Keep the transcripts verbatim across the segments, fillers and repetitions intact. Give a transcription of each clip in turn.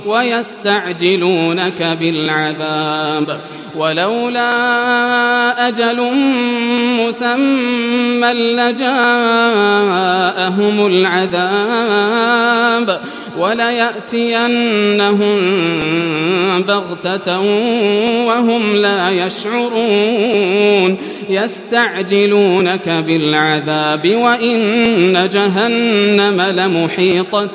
ويستعجلونك بالعذاب ولولا أجل مسمى لجاءهم العذاب وليأتينهم بغتة وهم لا يشعرون يستعجلونك بالعذاب وإن جهنم لمحيطة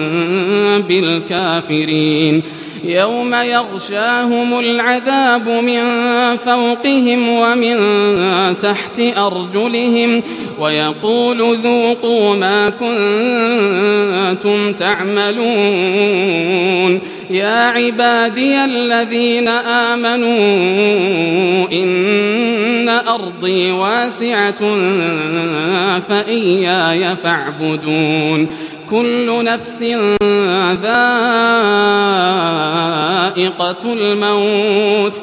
بالكافرين يوم يغشاهم العذاب من فوقهم ومن تحت أرجلهم ويقول ذوقوا ما كنتم تعملون يا عبادي الذين آمنوا إن أرضي واسعة فإياي فاعبدون كل نفس ذائقة الموت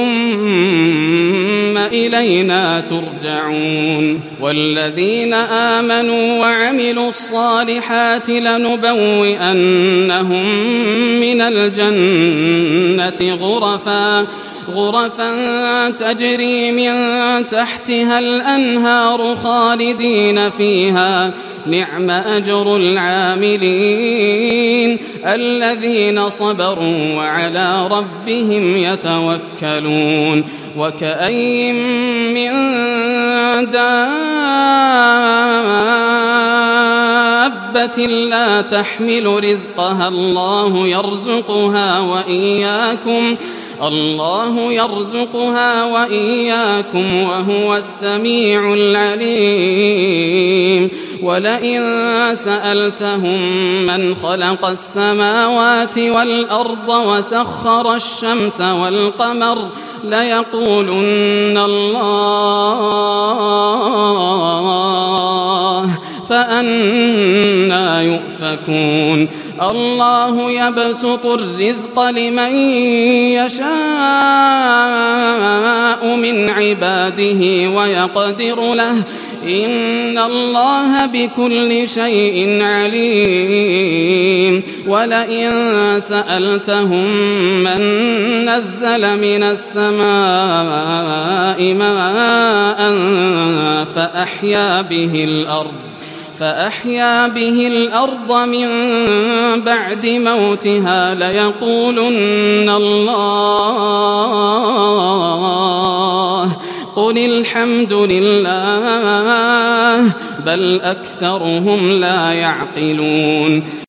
ثم إلينا ترجعون والذين آمنوا وعملوا الصالحات لنبوئنهم من الجنة غرفا غرفا تجري من تحتها الأنهار خالدين فيها نعم أجر العاملين الذين صبروا وعلى ربهم يتوكلون وكأين من دابة لا تحمل رزقها الله يرزقها وإياكم الله يرزقها وإياكم وهو السميع العليم ولئن سألتهم من خلق السماوات والأرض وسخر الشمس والقمر ليقولن الله فأنى يؤفكون الله يبسط الرزق لمن يشاء من عباده ويقدر له إن الله بكل شيء عليم ولئن سألتهم من نزل من السماء ماء فأحيا به الأرض فأحيا به الأرض من بعد موتها ليقولن الله قل الحمد لله بل أكثرهم لا يعقلون